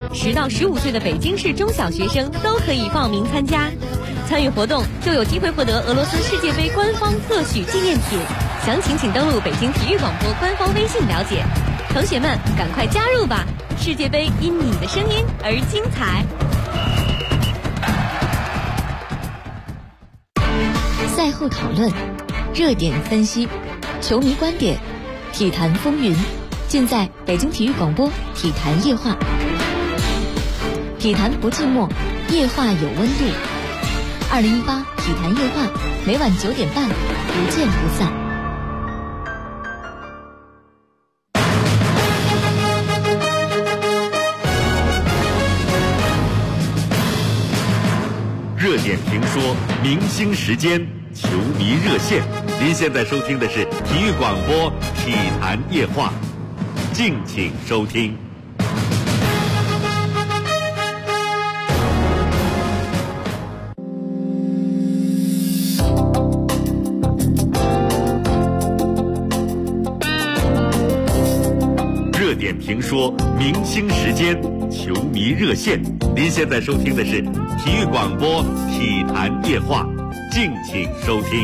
10到15岁的北京市中小学生都可以报名参加。参与活动就有机会获得俄罗斯世界杯官方特许纪念品，详情请登录北京体育广播官方微信了解。同学们，赶快加入吧！世界杯因你的声音而精彩。 赛后讨论，热点分析，球迷观点，体坛风云，尽在北京体育广播体坛夜话。体坛不寂寞，夜话有温度。2018体坛夜话，每晚9点半，不见不散。 热点评说，明星时间，球迷热线。您现在收听的是体育广播体坛夜话，敬请收听。热点评说，明星时间，球迷热线。您现在收听的是体育广播体坛夜话，敬请收听。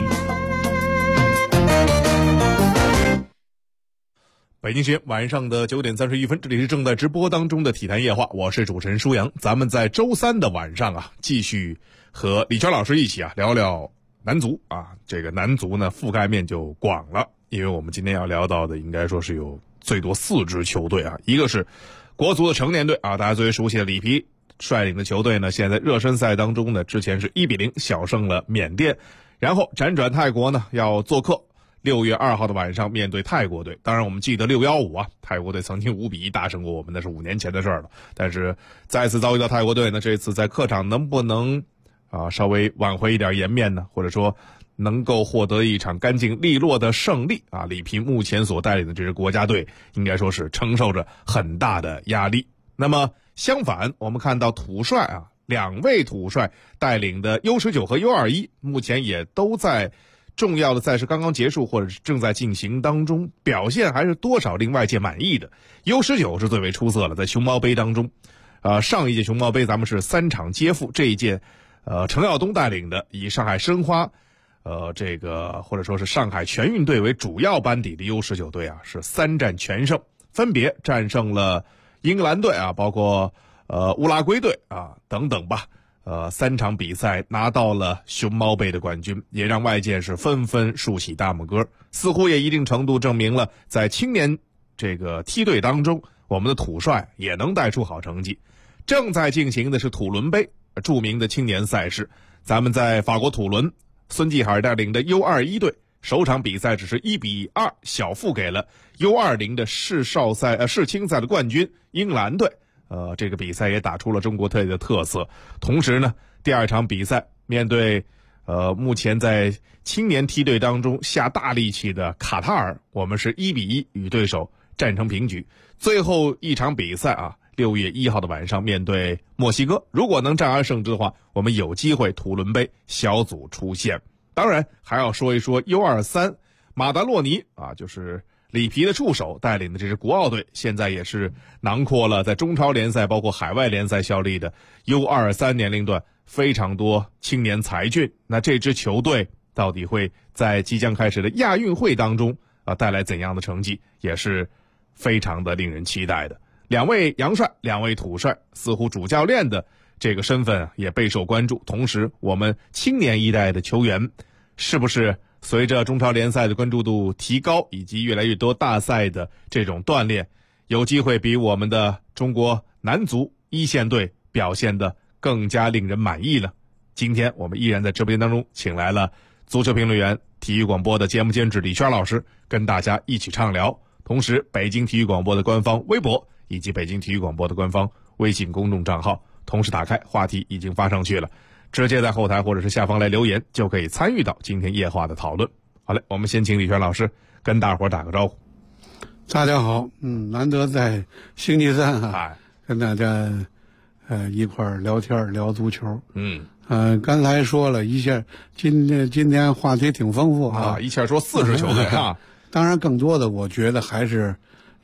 北京时间晚上的9点31分，这里是正在直播当中的体坛夜话，我是主持人舒阳。咱们在周三的晚上继续和李泉老师一起聊聊男足这个男足呢覆盖面就广了，因为我们今天要聊到的应该说是有最多4支球队一个是国足的成年队大家最为熟悉的里皮率领的球队呢，现在热身赛当中呢，之前是1-0小胜了缅甸，然后辗转泰国呢要做客，6月2号的晚上面对泰国队。当然我们记得615泰国队曾经5-1大胜过我们，那是5年前的事了。但是再次遭遇到泰国队呢，这次在客场能不能稍微挽回一点颜面呢？或者说能够获得一场干净利落的胜利里皮目前所带领的这支国家队应该说是承受着很大的压力。那么相反，我们看到土帅2位土帅带领的 U19 和 U21 目前也都在重要的赛事刚刚结束或者是正在进行当中，表现还是多少令外界满意的。 U19 是最为出色的，在熊猫杯当中上一届熊猫杯咱们是3场皆负，这一届程耀东带领的以上海申花这个或者说是上海全运队为主要班底的 U19 队是3战全胜，分别战胜了英格兰队包括乌拉圭队等等吧，3场比赛拿到了熊猫杯的冠军，也让外界是纷纷竖起大拇哥，似乎也一定程度证明了在青年这个梯队当中，我们的土帅也能带出好成绩。正在进行的是土伦杯，著名的青年赛事，咱们在法国土伦，孙继海带领的 U21 队首场比赛只是1-2小负给了 U20 的世青赛的冠军英格兰队。这个比赛也打出了中国队的特色。同时呢，第2场比赛面对目前在青年梯队当中下大力气的卡塔尔，我们是1-1与对手战成平局。最后一场比赛6月1号的晚上面对墨西哥，如果能战而胜之的话，我们有机会土伦杯小组出线。当然还要说一说 U23 马达洛尼就是里皮的助手带领的这支国奥队，现在也是囊括了在中超联赛包括海外联赛效力的 U23 年龄段非常多青年才俊。那这支球队到底会在即将开始的亚运会当中带来怎样的成绩，也是非常的令人期待的。2位洋帅2位土帅，似乎主教练的这个身份也备受关注。同时我们青年一代的球员是不是随着中超联赛的关注度提高，以及越来越多大赛的这种锻炼，有机会比我们的中国男足一线队表现得更加令人满意呢？今天我们依然在直播间当中请来了足球评论员、体育广播的节目监制李轩老师，跟大家一起畅聊。同时北京体育广播的官方微博以及北京体育广播的官方微信公众账号同时打开，话题已经发上去了，直接在后台或者是下方来留言，就可以参与到今天夜话的讨论。好嘞，我们先请李轩老师跟大伙打个招呼。 大家好，难得在星期三跟大家一块儿聊天聊足球。刚才说了一下，今天话题挺丰富一下说4支球队当然更多的我觉得还是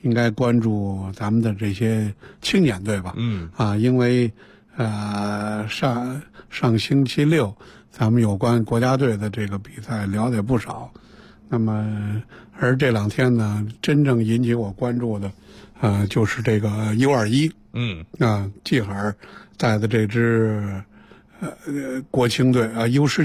应该关注咱们的这些青年队吧。因为上星期六咱们有关国家队的这个比赛聊得也不少。那么而这2天呢，真正引起我关注的就是这个 U21，季海儿带的这支国青队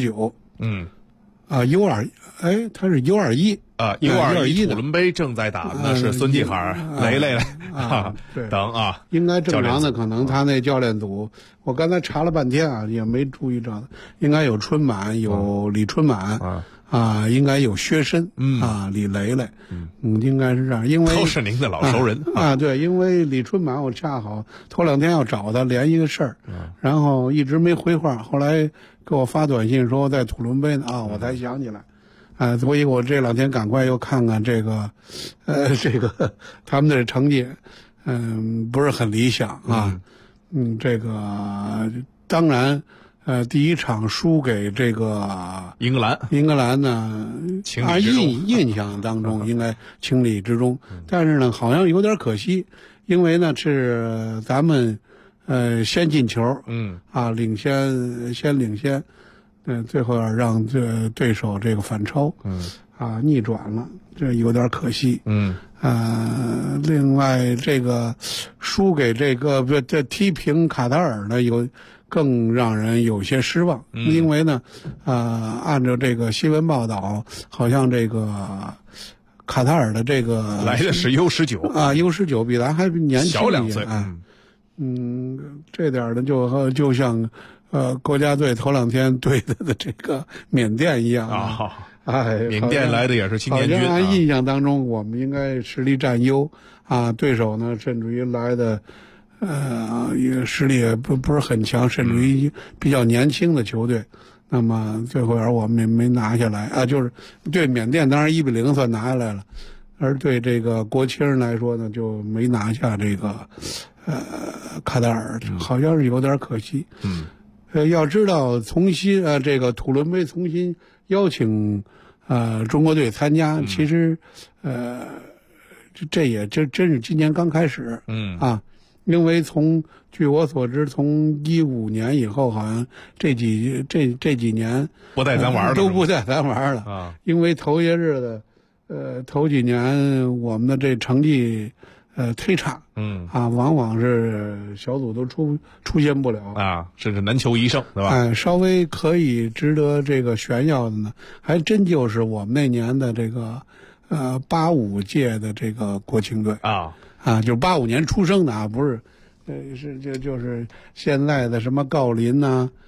U19，U2，他是 U21 U21 土伦杯正在打的是孙继海、雷雷等应该正常的可能他那教练组，我刚才查了半天也没注意着，应该有春满，有李春满应该有薛申李雷雷，应该是这样，因为都是您的老熟人对，因为李春满我恰好头2天要找他联一个事儿，然后一直没回话，后来给我发短信说在土伦杯呢我才想起来，所以我这2天赶快又看看这个他们的成绩，不是很理想这个当然。第一场输给这个英格兰呢，印象当中应该情理之中，但是呢，好像有点可惜，因为呢是咱们先进球，领先，最后要让这对手这个反超，逆转了，这有点可惜，另外这个输给这踢平卡塔尔呢更让人有些失望，因为呢，按照这个新闻报道，好像这个卡塔尔的这个来的是 U19，U19 比咱还年轻小2岁这点呢就像国家队头2天对的这个缅甸一样缅甸来的也是青年军， 好像印象当中我们应该实力占优对手呢甚至于来的。也实力也不是很强，甚至于比较年轻的球队，那么最后我们也没拿下来就是对缅甸当然1-0算拿下来了，而对这个国青来说呢就没拿下这个卡塔尔，好像是有点可惜。要知道重新这个土伦杯重新邀请中国队参加，其实这也真是今年刚开始因为据我所知，从15年以后，好像这几年不带咱玩了， 都不带咱玩了因为头些日子，头几年我们的这成绩忒差，往往是小组都出现不了甚至难求一胜，对吧？ 稍微可以值得这个炫耀的呢，还真就是我们那年的这个85届的这个国青队就是85年出生的不是，就是现在的什么郜林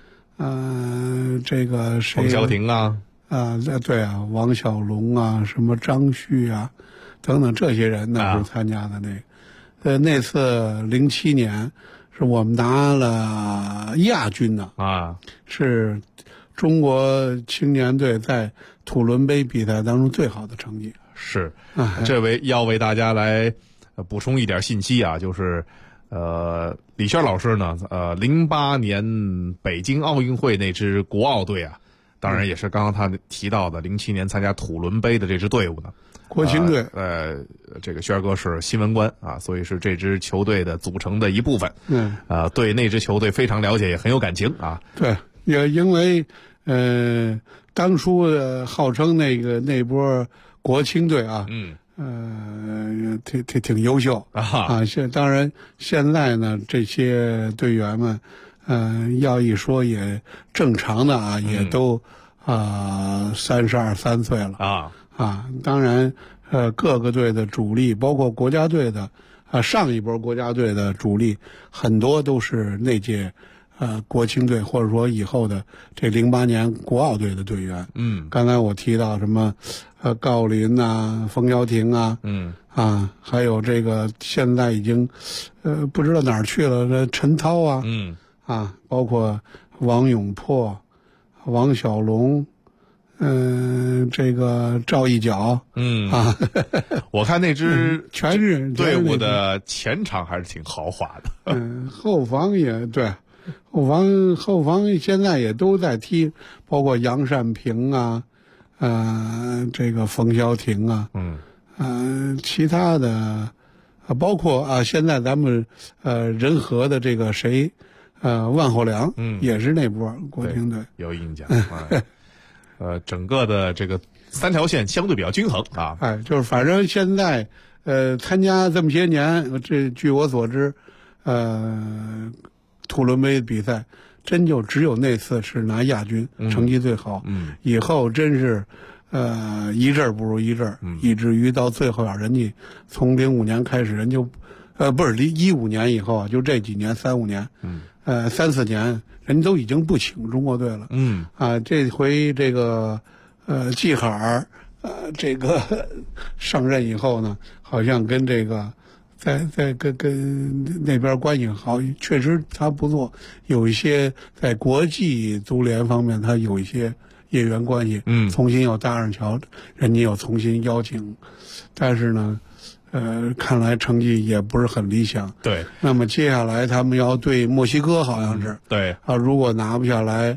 这个谁冯潇霆对王小龙什么张旭等等这些人呢是参加的那次07年是我们拿了亚军是中国青年队在土伦杯比赛当中最好的成绩。 是，这要为大家来补充一点信息就是李轩老师呢08年北京奥运会那支国奥队当然也是刚刚他提到的07年参加土伦杯的这支队伍呢， 国青队这个轩哥是新闻官所以是这支球队的组成的一部分，对那支球队非常了解，也很有感情对，也因为当初号称那波国青队挺优秀当然现在呢这些队员们要一说也正常的也都32、3岁了当然各个队的主力包括国家队的上一波国家队的主力很多都是那届国青队或者说以后的这08年国奥队的队员刚才我提到什么郜林冯潇霆还有这个现在已经不知道哪儿去了这陈涛包括王永珀、王小龙这个赵一脚我看那支全是队伍的前场还是挺豪华的后防也对，后防现在也都在踢，包括杨善平这个冯潇霆其他的包括现在咱们仁和的这个谁万厚良，也是那波国乒队有印象。整个的这个3条线相对比较均衡啊。 就是反正现在参加这么些年，这据我所知，土伦杯比赛真就只有那次是拿亚军，成绩最好。以后真是一阵不如一阵，以至于到最后人家从05年开始，人就不是15年以后就这几年3-5年，3-4年人都已经不请中国队了。这回这个季海儿这个上任以后呢，好像跟这个在跟那边关系好，确实他不错，有一些在国际足联方面他有一些业缘关系，重新又搭上桥，人家又重新邀请，但是呢看来成绩也不是很理想。 对， 那么接下来他们要对墨西哥，好像是对如果拿不下来，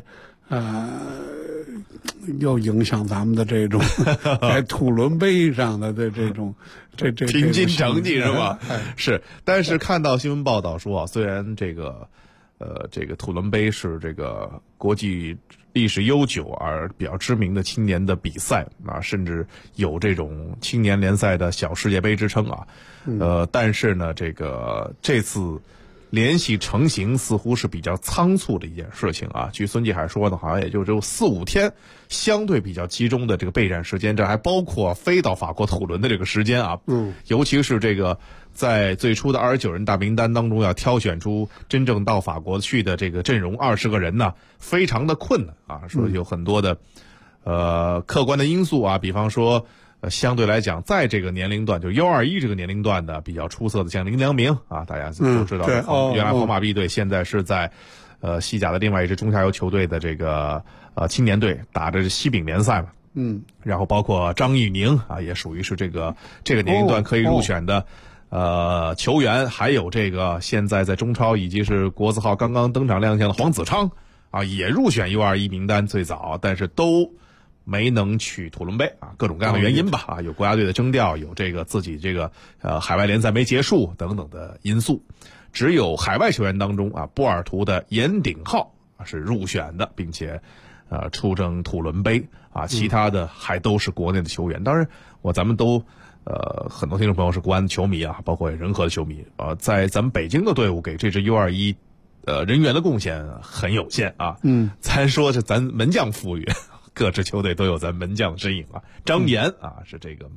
又影响咱们的这种在土伦杯上的这种平均成绩是吧？是，但是看到新闻报道说虽然这个土伦杯是这个国际历史悠久而比较知名的青年的比赛甚至有这种青年联赛的小世界杯之称但是呢，这次联系成型似乎是比较仓促的一件事情据孙继海说呢，好像也就只有4-5天，相对比较集中的这个备战时间，这还包括飞到法国土伦的这个时间尤其是这个在最初的29人大名单当中要挑选出真正到法国去的这个阵容20个人呢，非常的困难说有很多的客观的因素比方说相对来讲，在这个年龄段，就U21这个年龄段的比较出色的，像林良铭大家都知道，原来皇马 B 队现在是在西甲的另外一支中下游球队的这个青年队打的是西丙联赛嘛，然后包括张玉宁也属于是这个年龄段可以入选的球员，还有这个现在在中超以及是国字号刚刚登场亮相的黄子昌也入选 U21 名单最早，但是都没能取土伦杯各种各样的原因吧有国家队的征调，有这个自己这个海外联赛没结束等等的因素。只有海外球员当中波尔图的严鼎皓是入选的，并且出征土伦杯其他的还都是国内的球员。当然咱们都很多听众朋友是国安的球迷包括仁和的球迷在咱们北京的队伍给这支 U21人员的贡献很有限咱说是咱门将富裕，各支球队都有咱门将的身影张岩是这个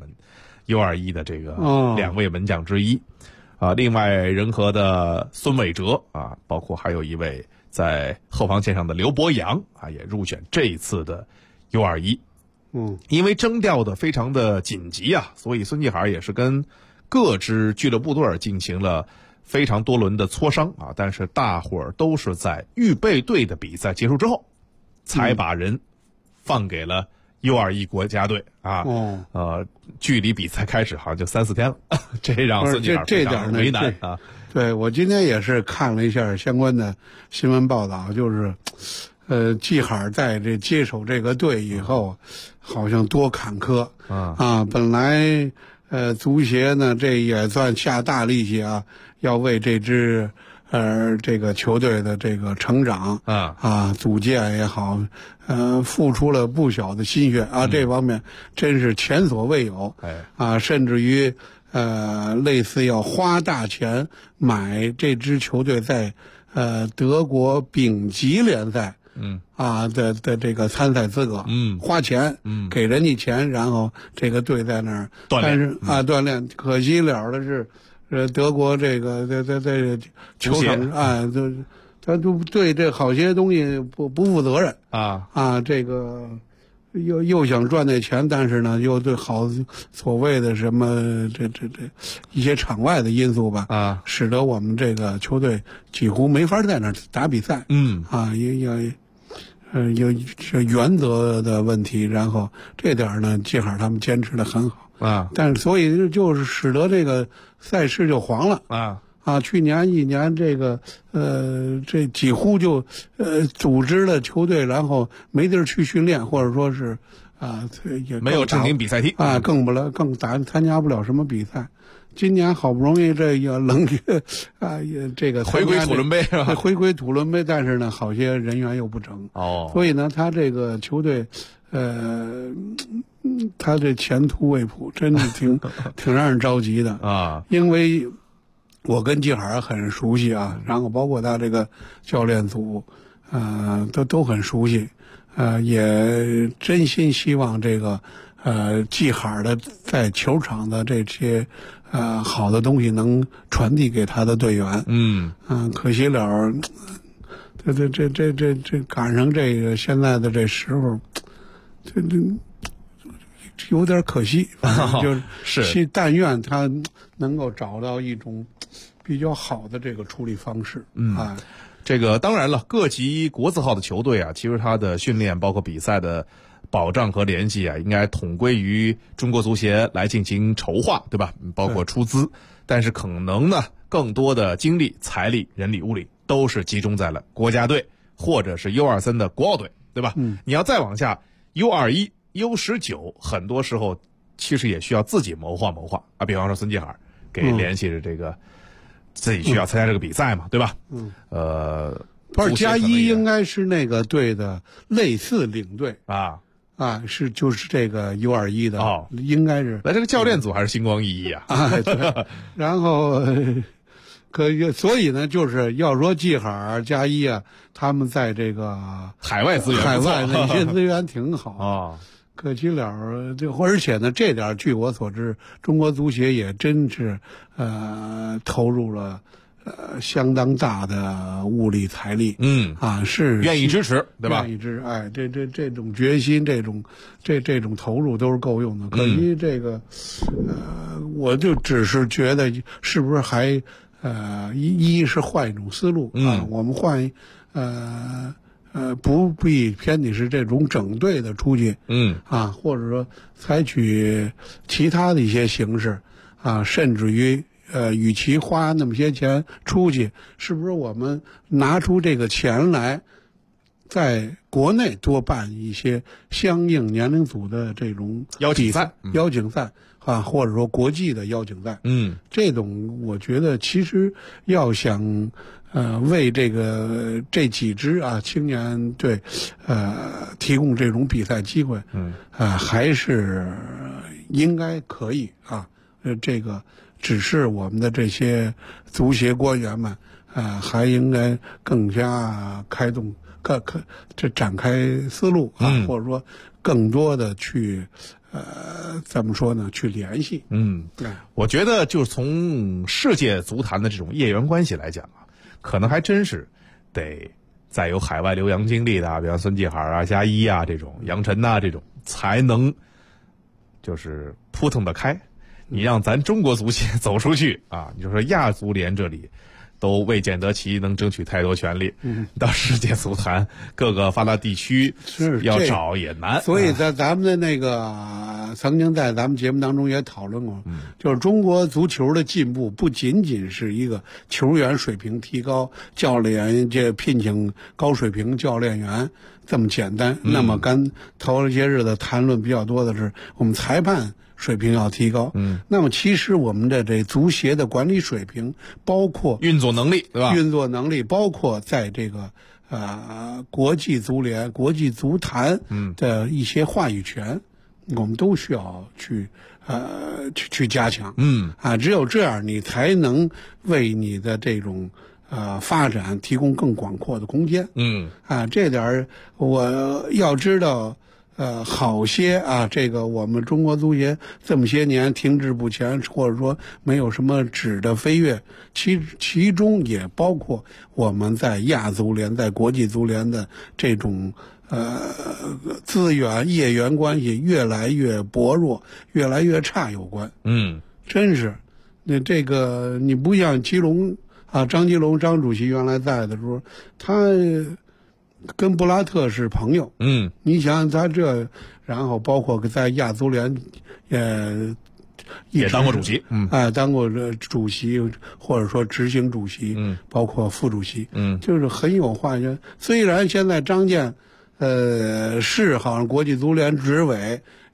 U21的这个2位门将之一另外仁和的孙伟哲包括还有一位在后防线上的刘博洋也入选这一次的 U21。因为征调的非常的紧急所以孙继海也是跟各支俱乐部队进行了非常多轮的磋商但是大伙儿都是在预备队的比赛结束之后才把人放给了 U21 国家队距离比赛开始好像就3-4天了这让孙继海非常为难对，我今天也是看了一下相关的新闻报道，就是继海在这接手这个队以后好像多坎坷本来足协呢这也算下大力气要为这支这个球队的这个成长组建也好付出了不小的心血这方面真是前所未有甚至于类似要花大钱买这支球队在德国丙级联赛的这个参赛资格花钱给人家钱，然后这个队在那儿锻炼， 但是锻炼可惜了的是德国这个在球场他都对这好些东西不负责任这个又想赚那钱，但是呢又对好所谓的什么这一些场外的因素吧使得我们这个球队几乎没法在那儿打比赛有原则的问题，然后这点呢继海他们坚持的很好但是所以就是使得这个赛事就黄了去年一年这个这几乎就组织了球队，然后没地儿去训练，或者说是也没有正经比赛踢更参加不了什么比赛。 今年好不容易这个这个回归土伦杯是吧？ 回归土伦杯，但是呢，好些人员又不整所以呢，他这个球队，他这前途未卜，真的挺让人着急的啊。 因为我跟季海很熟悉啊，然后包括他这个教练组，都很熟悉，也真心希望这个季海的在球场的这些好的东西能传递给他的队员。可惜了，这赶上这个现在的这时候，这有点可惜。就是但愿他能够找到一种比较好的这个处理方式。 这个当然了，各级国字号的球队啊，其实他的训练包括比赛的保障和联系啊，应该统归于中国足协来进行筹划，对吧？包括出资，但是可能呢，更多的精力、财力、人力、物力都是集中在了国家队或者是 U23 的国奥队，对吧？你要再往下 U21、U19，很多时候其实也需要自己谋划啊。比方说孙继海给联系着这个。自己需要参加这个比赛嘛，对吧？ 不是加一应该是那个队的类似领队就是这个 U21 的应该是。 那这个教练组还是星光熠熠对。然后所以呢，就是要说季海加一他们在这个海外资源的一些资源挺好可惜了，而且呢，这点据我所知，中国足协也真是投入了相当大的物力财力，是愿意支持，对吧？ 愿意支持，这种决心，这种投入都是够用的。可惜这个，我就只是觉得是不是还一是换一种思路我们换不必偏的是这种整队的出去，或者说采取其他的一些形式，甚至于与其花那么些钱出去，是不是我们拿出这个钱来，在国内多办一些相应年龄组的这种邀请赛或者说国际的邀请赛，这种我觉得其实要想。为这几支青年队提供这种比赛机会，还是应该可以这个只是我们的这些足协官员们还应该更加开动展开思路或者说更多的去怎么说呢？去联系。 我觉得就是从世界足坛的这种业缘关系来讲可能还真是得再有海外留洋经历的比方孙继海加一这种杨晨这种才能就是扑腾得开。你让咱中国足协走出去你就说亚足联这里都未见得其能争取太多权利，到世界足坛各个发达地区要找也难。 所以在咱们的那个曾经在咱们节目当中也讨论过，就是中国足球的进步不仅仅是一个球员水平提高、教练聘请高水平教练员这么简单。那么头一些日子谈论比较多的是我们裁判水平要提高，那么其实我们的这足协的管理水平，包括运作能力，对吧？ 运作能力，包括在这个国际足联、国际足坛的一些话语权，我们都需要去加强。只有这样，你才能为你的这种发展提供更广阔的空间。这点我要知道。好些这个我们中国足协这么些年停滞不前，或者说没有什么质的飞跃，其中也包括我们在亚足联、在国际足联的这种资源业缘关系越来越薄弱、越来越差有关。真是，那这个你不像基隆张基隆张主席原来在的时候，他。跟布拉特是朋友，你想他这，然后包括在亚足联， 也当过主席， 当过主席或者说执行主席，包括副主席，就是很有话语权。虽然现在张健，是好像国际足联执委，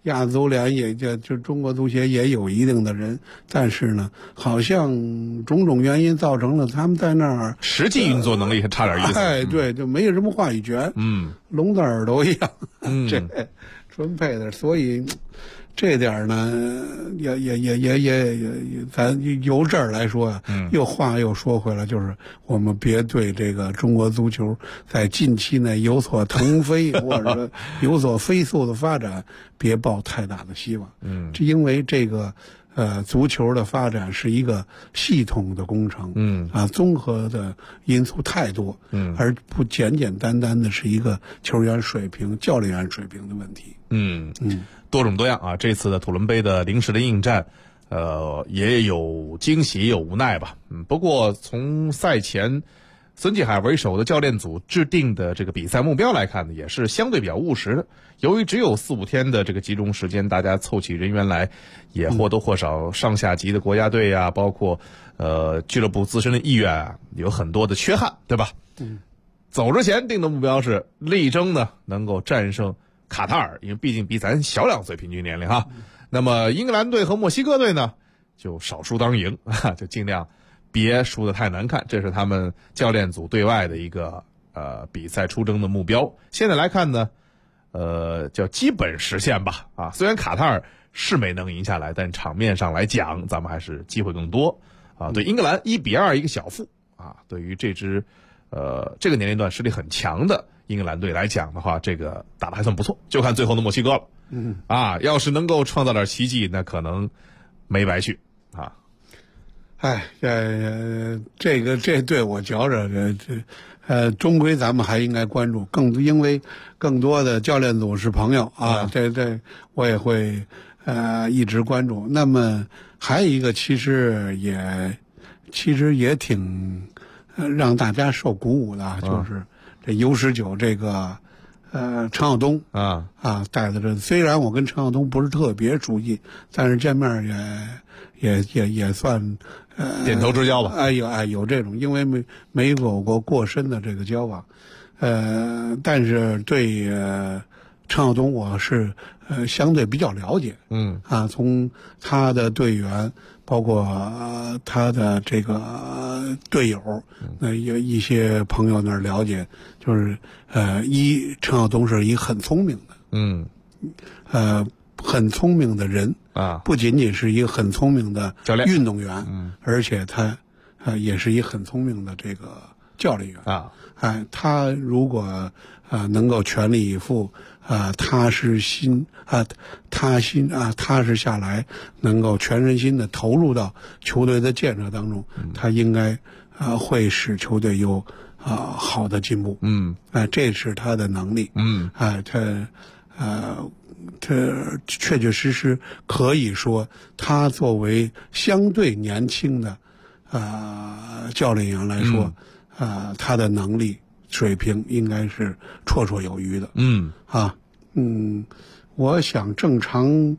亚足联也就中国足协也有一定的人，但是呢，好像种种原因造成了他们在那儿实际运作能力还差点意思。 对，就没有什么话语权。聋子耳朵一样。这纯配的，所以这点呢，也，咱由这儿来说啊，又话又说回来，就是我们别对这个中国足球在近期内有所腾飞或者说有所飞速的发展，别抱太大的希望。因为这个足球的发展是一个系统的工程，综合的因素太多，而不简简单单的是一个球员水平、教练员水平的问题。 多种多样啊！这次的土伦杯的临时的应战，也有惊喜，也有无奈吧。不过从赛前孙继海为首的教练组制定的这个比赛目标来看呢，也是相对比较务实的。由于只有4-5天的这个集中时间，大家凑起人员来，也或多或少上下级的国家队啊，包括俱乐部自身的意愿啊，有很多的缺憾，对吧？走之前定的目标是力争呢能够战胜卡塔尔，因为毕竟比咱小2岁平均年龄哈。那么英格兰队和墨西哥队呢，就少输当赢，就尽量别输得太难看，这是他们教练组对外的一个比赛出征的目标。现在来看呢，叫基本实现吧。虽然卡塔尔是没能赢下来，但场面上来讲，咱们还是机会更多对英格兰1-2一个小负对于这支这个年龄段实力很强的英格兰队来讲的话，这个打得还算不错，就看最后的墨西哥了。要是能够创造点奇迹，那可能没白去这对我觉着终归咱们还应该关注因为更多的教练组是朋友这我也会一直关注。那么还有一个其实也挺让大家受鼓舞的，就是这 U19 这个陈晓东带的这，虽然我跟陈晓东不是特别熟悉，但是见面也算点头之交吧。 有这种，因为没有过过深的这个交往，但是对陈晓东我是相对比较了解，从他的队员，包括他的这个队友，有一些朋友那儿了解，就是陈晓东是一个很聪明的，很聪明的人不仅仅是一个很聪明的运动员，而且他也是一个很聪明的这个教练员他如果能够全力以赴踏实下来，能够全身心的投入到球队的建设当中，他应该会使球队有好的进步。这是他的能力。他确确实实可以说，他作为相对年轻的教练员来说，他的能力水平应该是绰绰有余的。我想正常，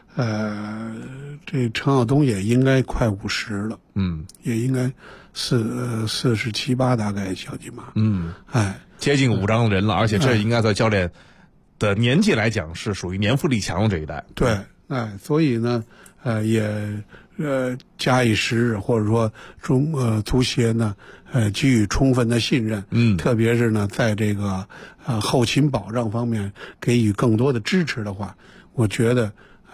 这陈晓东也应该快50了，也应该47、8大概小几码， 接近5张人了，而且这应该在教练的年纪来讲是属于年富力强的这一代。 对，所以呢，也假以时日，或者说足协呢，给予充分的信任，特别是呢，在这个后勤保障方面给予更多的支持的话，我觉得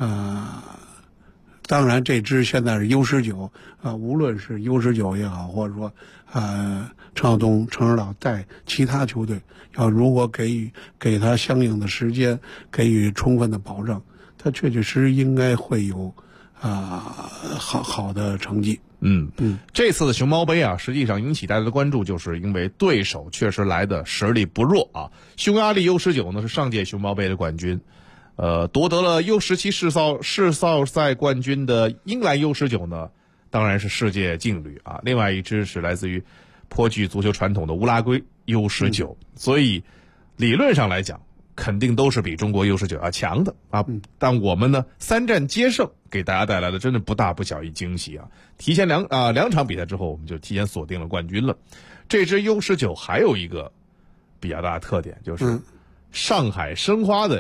当然这支现在是 U19 无论是 U19 也好，或者说陈晓东、陈指导带其他球队，如果给他相应的时间，给予充分的保障，他确确实实应该会有好的成绩。 这次的熊猫杯实际上引起大家的关注，就是因为对手确实来的实力不弱匈牙利 U19 呢是上届熊猫杯的冠军，夺得了 U17 世扫赛冠军的英格兰 U19 呢，当然是世界劲旅另外一支是来自于颇具足球传统的乌拉圭 U19，所以理论上来讲，肯定都是比中国 U19 要强的但我们呢3战皆胜，给大家带来的真的不大不小一惊喜提前两场比赛之后，我们就提前锁定了冠军了。这支 U19 还有一个比较大的特点，就是上海申花的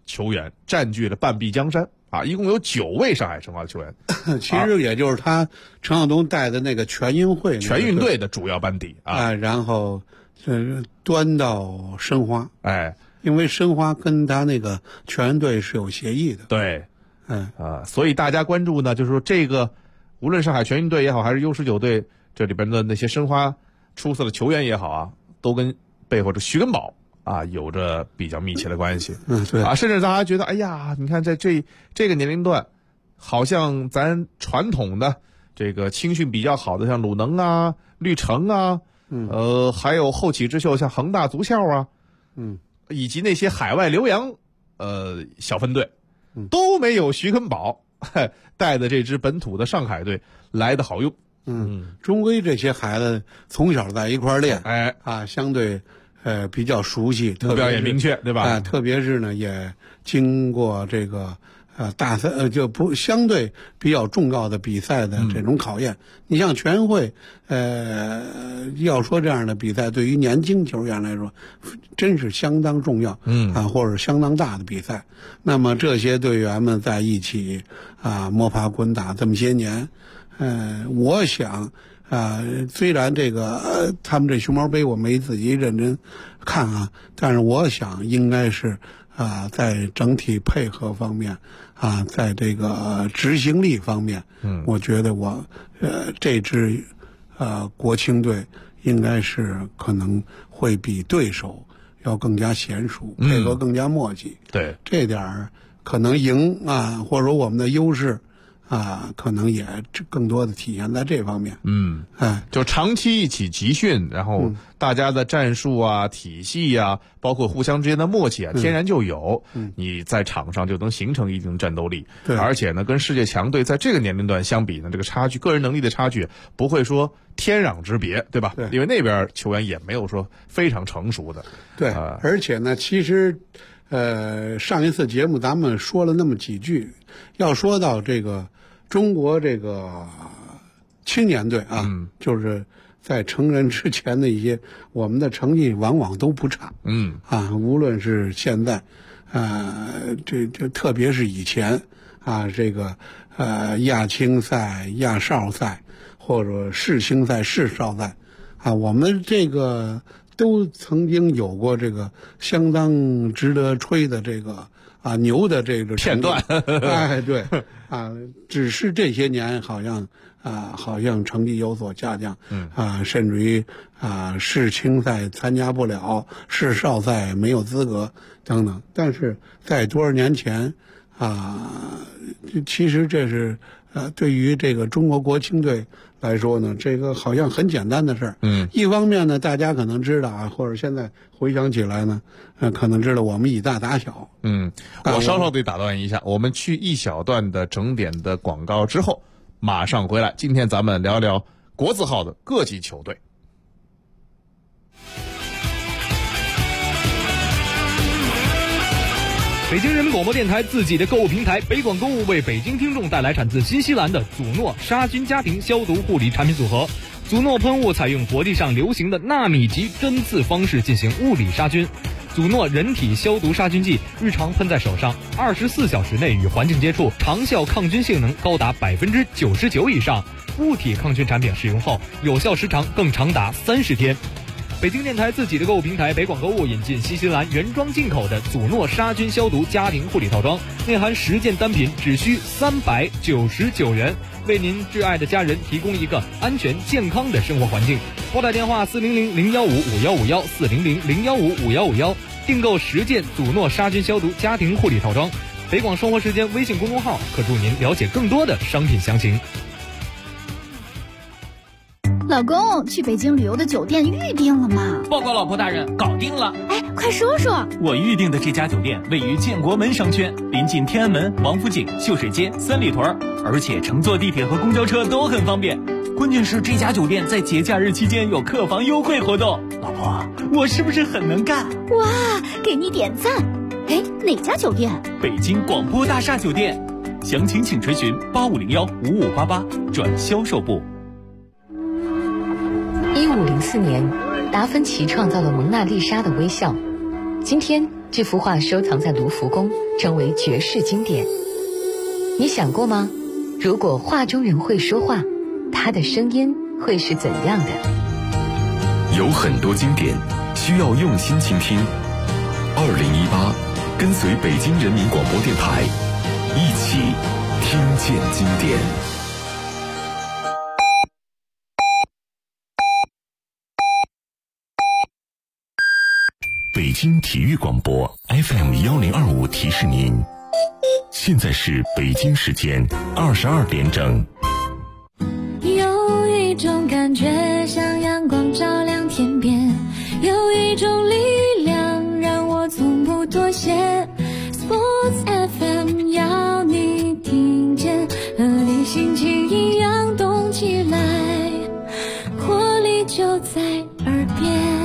球员占据了半壁江山啊，一共有9位上海申花的球员。 其实也就是他陈晓东带的那个全运会、 全运队的主要班底啊， 然后端到申花，因为申花跟他那个全运队是有协议的。 对，所以大家关注呢，就是说这个无论上海全运队也好，还是U19队这里边的那些申花出色的球员也好啊，都跟背后这徐根宝啊有着比较密切的关系。 对啊，甚至大家觉得，哎呀，你看在这个年龄段，好像咱传统的这个青训比较好的，像鲁能啊、绿城啊，还有后起之秀像恒大足校啊，以及那些海外留洋小分队，都没有徐根宝带的这支本土的上海队来的好用。 终归这些孩子从小在一块练，相对比较熟悉， 目标也明确，对吧？ 特别是呢，也经过这个大赛就不相对比较重要的比赛的这种考验。你像全运会，要说这样的比赛，对于年轻球员来说，真是相当重要，或者相当大的比赛。那么这些队员们在一起摸爬滚打这么些年，我想。虽然这个他们这熊猫杯我没自己认真看但是我想应该是在整体配合方面在这个执行力方面，我觉得这支国青队应该是可能会比对手要更加娴熟，配合更加默契。 对， 这点可能赢或者说我们的优势。可能也更多的体现在这方面。 就长期一起集训，然后大家的战术体系包括互相之间的默契天然就有。你在场上就能形成一定的战斗力。 对， 而且呢，跟世界强队在这个年龄段相比呢，这个差距，个人能力的差距不会说天壤之别，对吧？ 对， 因为那边球员也没有说非常成熟的。 对，而且呢，其实。上一次节目咱们说了那么几句，要说到这个中国这个青年队就是在成人之前的一些，我们的成绩往往都不差。无论是现在，这特别是以前这个亚青赛、亚少赛或者世青赛、世少赛我们这个。都曾经有过这个相当值得吹的这个牛的这个片段， 对只是这些年好像成绩有所下降，甚至于世青赛参加不了，世少赛没有资格等等。但是在多少年前其实这是对于这个中国国青队来说呢，这个好像很简单的事儿。一方面呢，大家可能知道或者现在回想起来呢，可能知道我们以大打小。 我稍稍得打断一下，我们去一小段的整点的广告之后，马上回来。今天咱们聊聊国字号的各级球队。 北京人民广播电台自己的购物平台北广购物为北京听众带来产自新西兰的祖诺杀菌家庭消毒护理产品组合。祖诺喷雾采用国际上流行的纳米级针刺方式进行物理杀菌。祖诺人体消毒杀菌剂日常喷在手上，24小时内与环境接触，长效抗菌性能高达99%以上。物体抗菌产品使用后，有效时长更长达30天。北京电台自己的购物平台北广购物引进新西兰原装进口的祖诺杀菌消毒家庭护理套装，内含10件单品，只需399元，为您挚爱的家人提供一个安全健康的生活环境。拨打电话400-015-5151 400-015-5151，订购10件祖诺杀菌消毒家庭护理套装。北广生活时间微信公众号可助您了解更多的商品详情。 老公，去北京旅游的酒店预定了吗？ 报告老婆大人，搞定了。 快说说。 我预定的这家酒店位于建国门商圈，临近天安门、王府井、秀水街、三里屯，而且乘坐地铁和公交车都很方便。关键是这家酒店在节假日期间有客房优惠活动。老婆，我是不是很能干？ 哇，给你点赞。哪家酒店？ 北京广播大厦酒店。详情请垂询8501-5588转销售部。 1504年，达芬奇创造了蒙娜丽莎的微笑。 今天这幅画收藏在卢浮宫，成为绝世经典。你想过吗？如果画中人会说话，他的声音会是怎样的？ 有很多经典需要用心倾听。2018，跟随北京人民广播电台，一起听见经典。北京体育广播 FM1025提示您，现在是北京时间22点整。 有一种感觉像阳光照亮天边，有一种力量让我从不妥协。 Sports FM 要你听见，和你心情一样动起来，活力就在耳边。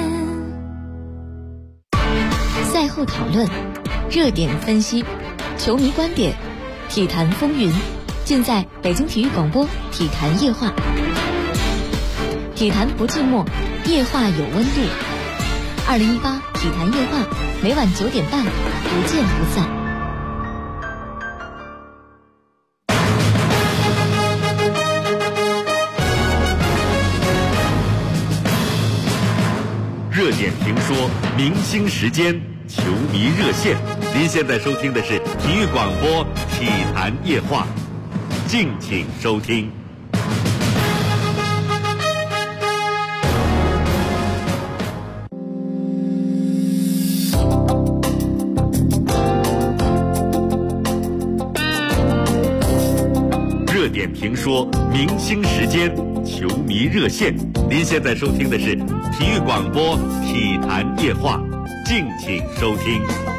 赛后讨论，热点分析，球迷观点，体坛风云，尽在北京体育广播体坛夜话。体坛不寂寞，夜话有温度。2018体坛夜话，每晚9点半，不见不散。 热点评说，明星时间，球迷热线。您现在收听的是体育广播体坛夜话，敬请收听。热点评说，明星时间，球迷热线。您现在收听的是体育广播体坛夜话，敬请收听。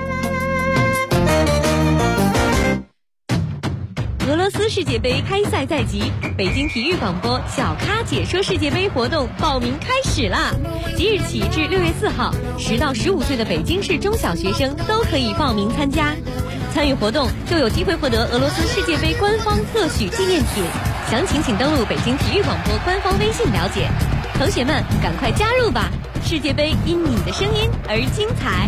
俄罗斯世界杯开赛在即，北京体育广播小咖解说世界杯活动报名开始啦！即日起至6月4号，10到15岁的北京市中小学生都可以报名参加。参与活动就有机会获得俄罗斯世界杯官方特许纪念品，详情请登录北京体育广播官方微信了解。同学们，赶快加入吧！世界杯因你的声音而精彩。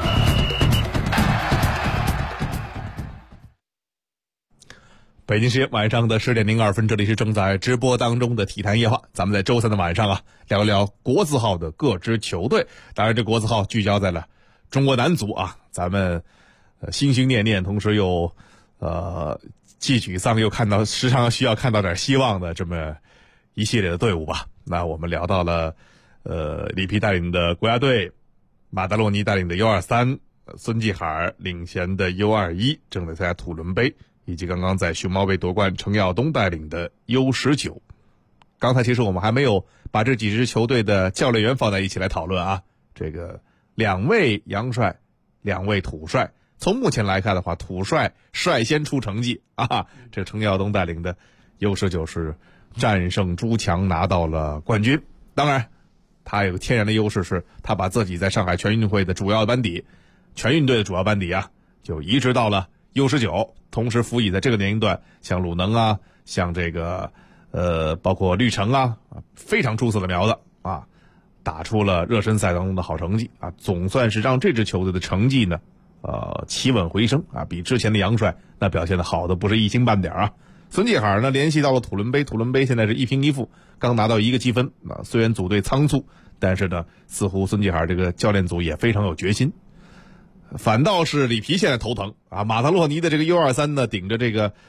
北京时间晚上的10点02分，这里是正在直播当中的体坛夜话。咱们在周三的晚上啊，聊聊国字号的各支球队。当然，这国字号聚焦在了中国男足啊，咱们心心念念，同时又既沮丧又看到时常需要看到点希望的这么一系列的队伍吧。那我们聊到了里皮带领的国家队，马达洛尼带领的 U23， 孙继海领衔的 U21 正在参加土伦杯，以及刚刚在熊猫杯夺冠程耀东带领的 U19。 刚才其实我们还没有把这几支球队的教练员放在一起来讨论啊。这个2位洋帅2位土帅，从目前来看的话，土帅率先出成绩啊，这程耀东带领的 U19 是战胜朱强拿到了冠军。当然他有个天然的优势，是他把自己在上海全运会的主要班底，全运队的主要班底啊，就移植到了 U19， 同时辅以在这个年龄段像鲁能啊，像这个包括绿城啊，非常出色的苗子啊，打出了热身赛当中的好成绩啊，总算是让这支球队的成绩呢企稳回升啊，比之前的洋帅那表现的好的不是一星半点啊。孙继海呢联系到了土伦杯，土伦杯现在是1平1负，刚拿到1个积分啊。虽然组队仓促，但是呢，似乎孙继海这个教练组也非常有决心。反倒是里皮现在头疼啊，马特洛尼的这个 U23 呢，顶着这个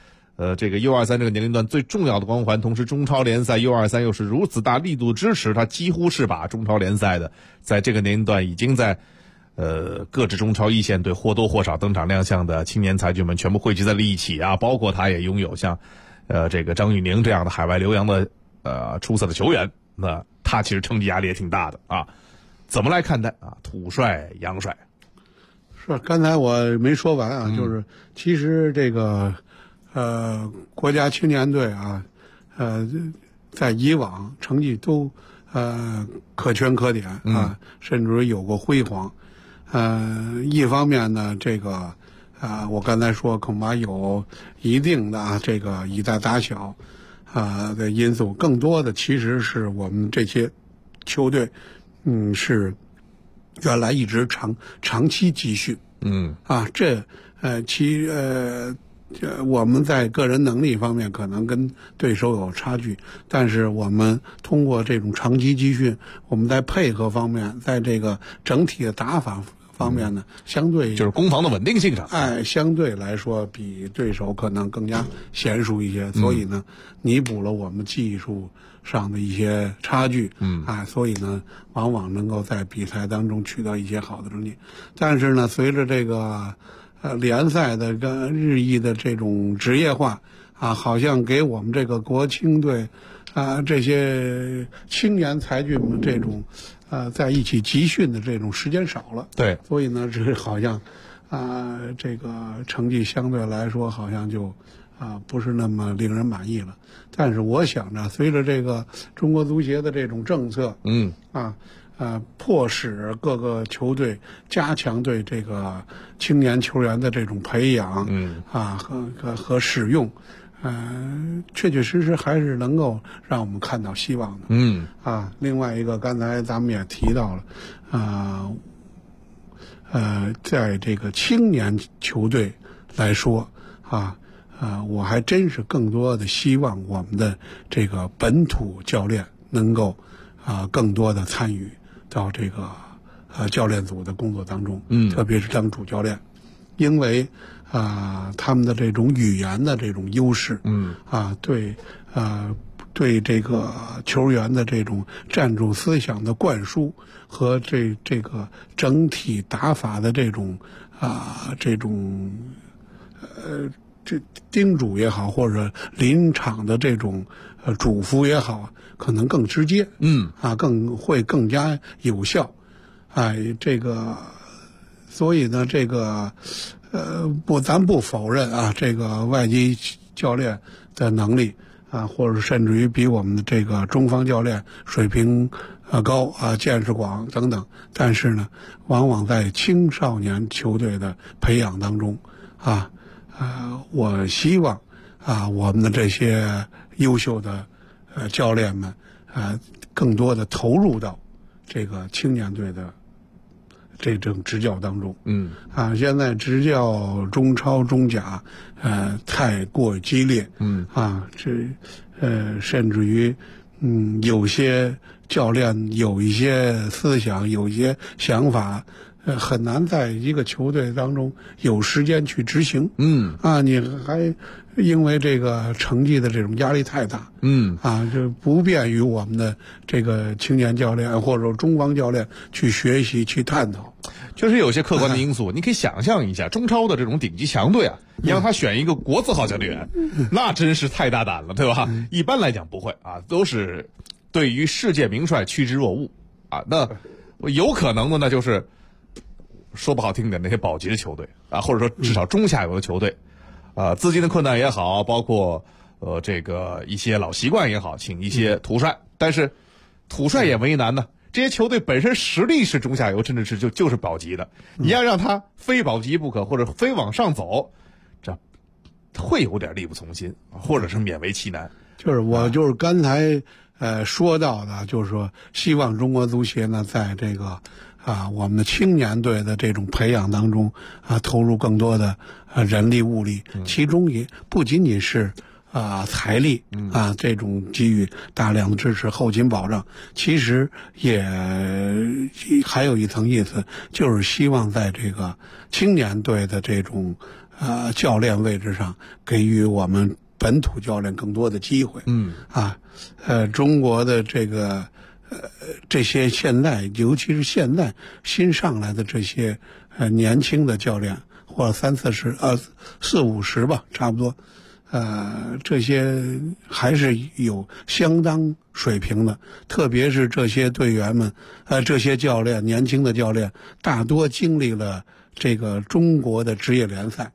U23 这个年龄段最重要的光环，同时中超联赛 U23 又是如此大力度支持，他几乎是把中超联赛的在这个年龄段已经在各支中超一线队或多或少登场亮相的青年才俊们全部汇集在了一起啊，包括他也拥有像这个张玉宁这样的海外留洋的出色的球员，那他其实成绩压力也挺大的啊。怎么来看待啊土帅洋帅？ 是刚才我没说完啊，就是其实这个国家青年队啊，在以往成绩都可圈可点啊，甚至有过辉煌。一方面呢，这个我刚才说恐怕有一定的这个以大打小的因素，更多的其实是我们这些球队是原来一直长期集训。我们在个人能力方面可能跟对手有差距，但是我们通过这种长期集训，我们在配合方面，在这个整体的打法方面呢，相对就是攻防的稳定性上， 相对来说比对手可能更加娴熟一些，所以呢，弥补了我们技术上的一些差距，所以呢，往往能够在比赛当中取得一些好的成绩。但是呢，随着这个联赛的日益的这种职业化好像给我们这个国青队这些青年才俊们这种在一起集训的这种时间少了。 对， 所以呢，这好像这个成绩相对来说好像就不是那么令人满意了。但是我想着，随着这个中国足协的这种政策，迫使各个球队加强对这个青年球员的这种培养，和使用，确确实实还是能够让我们看到希望的。另外一个，刚才咱们也提到了，在这个青年球队来说，我还真是更多的希望我们的这个本土教练能够更多的参与到这个教练组的工作当中，特别是当主教练，因为他们的这种语言的这种优势，对这个球员的这种战术思想的灌输和这个整体打法的这种这叮嘱也好，或者临场的这种嘱咐也好，可能更直接，更加有效，所以呢，咱不否认这个外籍教练的能力或者甚至于比我们的这个中方教练水平高见识广等等，但是呢，往往在青少年球队的培养当中我希望我们的这些优秀的教练们更多的投入到这个青年队的这种执教当中。现在执教中超中甲太过激烈，甚至于有些教练有一些思想，有一些想法很难在一个球队当中有时间去执行。你还因为这个成绩的这种压力太大，就不便于我们的这个青年教练或者中方教练去学习去探讨。 确实有些客观的因素，你可以想象一下，中超的这种顶级强队你让他选一个国字号教练员，那真是太大胆了，对吧？一般来讲不会都是对于世界名帅趋之若鹜那有可能的呢，就是说不好听点，那些保级的球队或者说至少中下游的球队，资金的困难也好，包括这个一些老习惯也好，请一些土帅，但是土帅也为难呢。这些球队本身实力是中下游，甚至是就是保级的，你要让他非保级不可，或者非往上走，这会有点力不从心，或者是勉为其难。 就是刚才说到的，就是说希望中国足协呢，在这个我们的青年队的这种培养当中投入更多的人力物力，其中也不仅仅是财力这种给予大量的支持后勤保障，其实也还有一层意思，就是希望在这个青年队的这种教练位置上给予我们本土教练更多的机会。中国的这些现在，尤其是现在新上来的这些年轻的教练，或者40-50吧，差不多。这些还是有相当水平的，特别是这些队员们，这些教练，年轻的教练，大多经历了这个中国的职业联赛。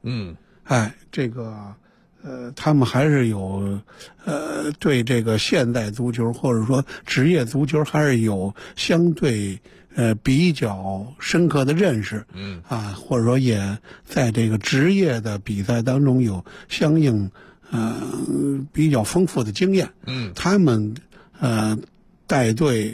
他们还是有对这个现代足球或者说职业足球还是有相对比较深刻的认识，或者说也在这个职业的比赛当中有相应比较丰富的经验。他们带队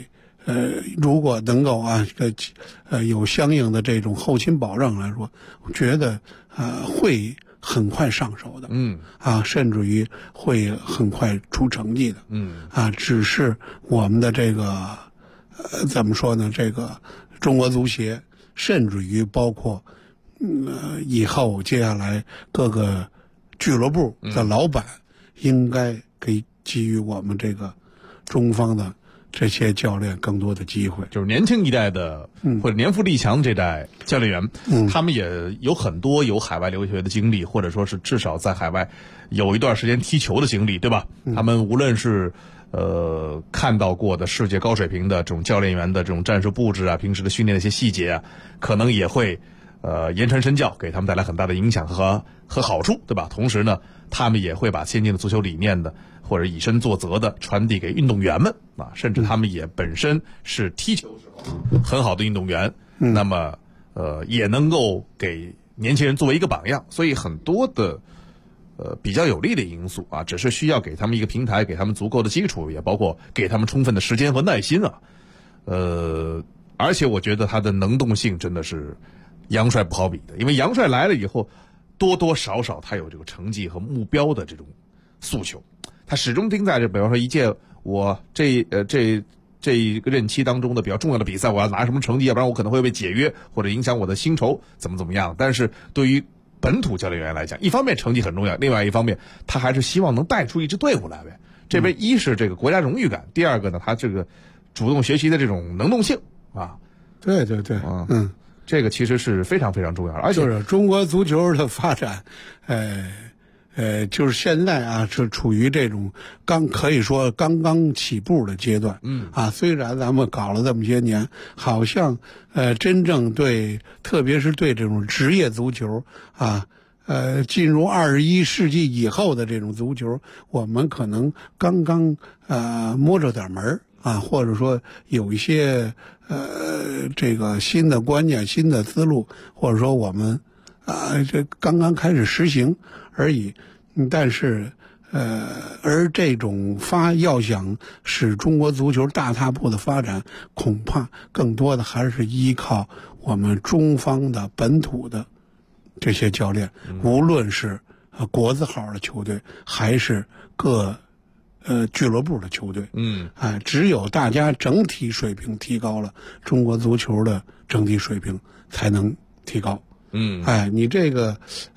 如果能够有相应的这种后勤保障来说，我觉得会很快上手的，甚至于会很快出成绩的，只是我们的这个怎么说呢？这个中国足协，甚至于包括以后接下来各个俱乐部的老板，应该给予我们这个中方的这些教练更多的机会， 就是年轻一代的或者年富力强这代教练员，他们也有很多有海外留学的经历，或者说是至少在海外有一段时间踢球的经历，对吧？他们无论是看到过的世界高水平的这种教练员的这种战术布置啊，平时的训练的一些细节啊，可能也会言传身教，给他们带来很大的影响和好处，对吧？同时呢，他们也会把先进的足球理念的或者以身作则的传递给运动员们啊，甚至他们也本身是踢球时候很好的运动员，那么也能够给年轻人作为一个榜样，所以很多的比较有利的因素啊，只是需要给他们一个平台，给他们足够的基础，也包括给他们充分的时间和耐心啊，而且我觉得他的能动性真的是杨帅不好比的，因为杨帅来了以后，多多少少他有这个成绩和目标的这种诉求，他始终盯在这，比方说一届我这一个任期当中的比较重要的比赛，我要拿什么成绩，要不然我可能会被解约或者影响我的薪酬怎么样。但是对于本土教练员来讲，一方面成绩很重要，另外一方面他还是希望能带出一支队伍来呗。这边一是这个国家荣誉感，第二个呢，他这个主动学习的这种能动性啊。 对， 这个其实是非常非常重要的，而且就是中国足球的发展，就是现在啊是处于这种可以说刚刚起步的阶段，虽然咱们搞了这么些年，好像真正特别是对这种职业足球啊，进入21世纪以后的这种足球，我们可能刚刚摸着点门啊，或者说有一些这个新的观念、新的思路，或者说我们这刚刚开始实行而已。但是而这种要想使中国足球大踏步的发展，恐怕更多的还是依靠我们中方的本土的这些教练，无论是国字号的球队，还是各俱乐部的球队，只有大家整体水平提高了，中国足球的整体水平才能提高。你这个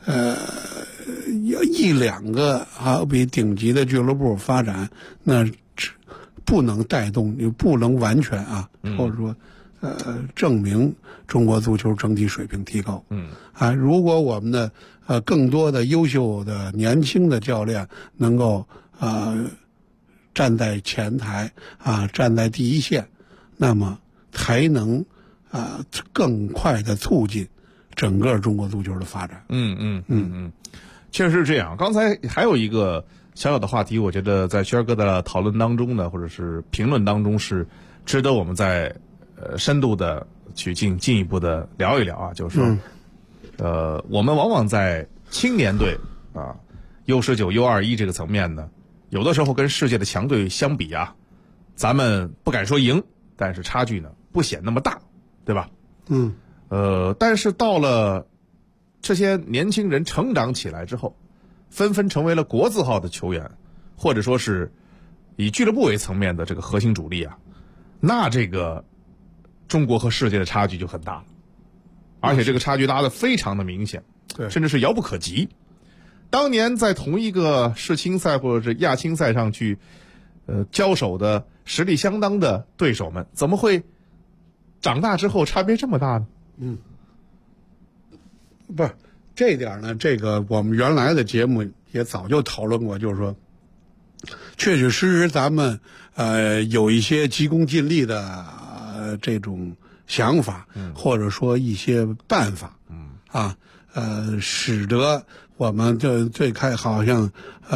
一两个好比顶级的俱乐部发展，那不能带动，也不能完全或者说证明中国足球整体水平提高。如果我们的更多的优秀的年轻的教练能够站在前台站在第一线，那么才能更快的促进整个中国足球的发展。 确实是这样。刚才还有一个小小的话题，我觉得在轩儿哥的讨论当中呢，或者是评论当中，是值得我们在深度的去进一步的聊一聊啊，就是说，我们往往在青年队U19、U21这个层面呢，有的时候跟世界的强队相比啊，咱们不敢说赢，但是差距呢不显那么大，对吧？但是到了这些年轻人成长起来之后，纷纷成为了国字号的球员，或者说是以俱乐部为层面的这个核心主力啊，那这个中国和世界的差距就很大了，而且这个差距拉得非常的明显，甚至是遥不可及。当年在同一个世青赛或者是亚青赛上去交手的实力相当的对手们，怎么会长大之后差别这么大呢？ 不是这一点呢，这个我们原来的节目也早就讨论过，就是说确确实实咱们有一些急功近利的这种想法，或者说一些办法，使得我们最开好像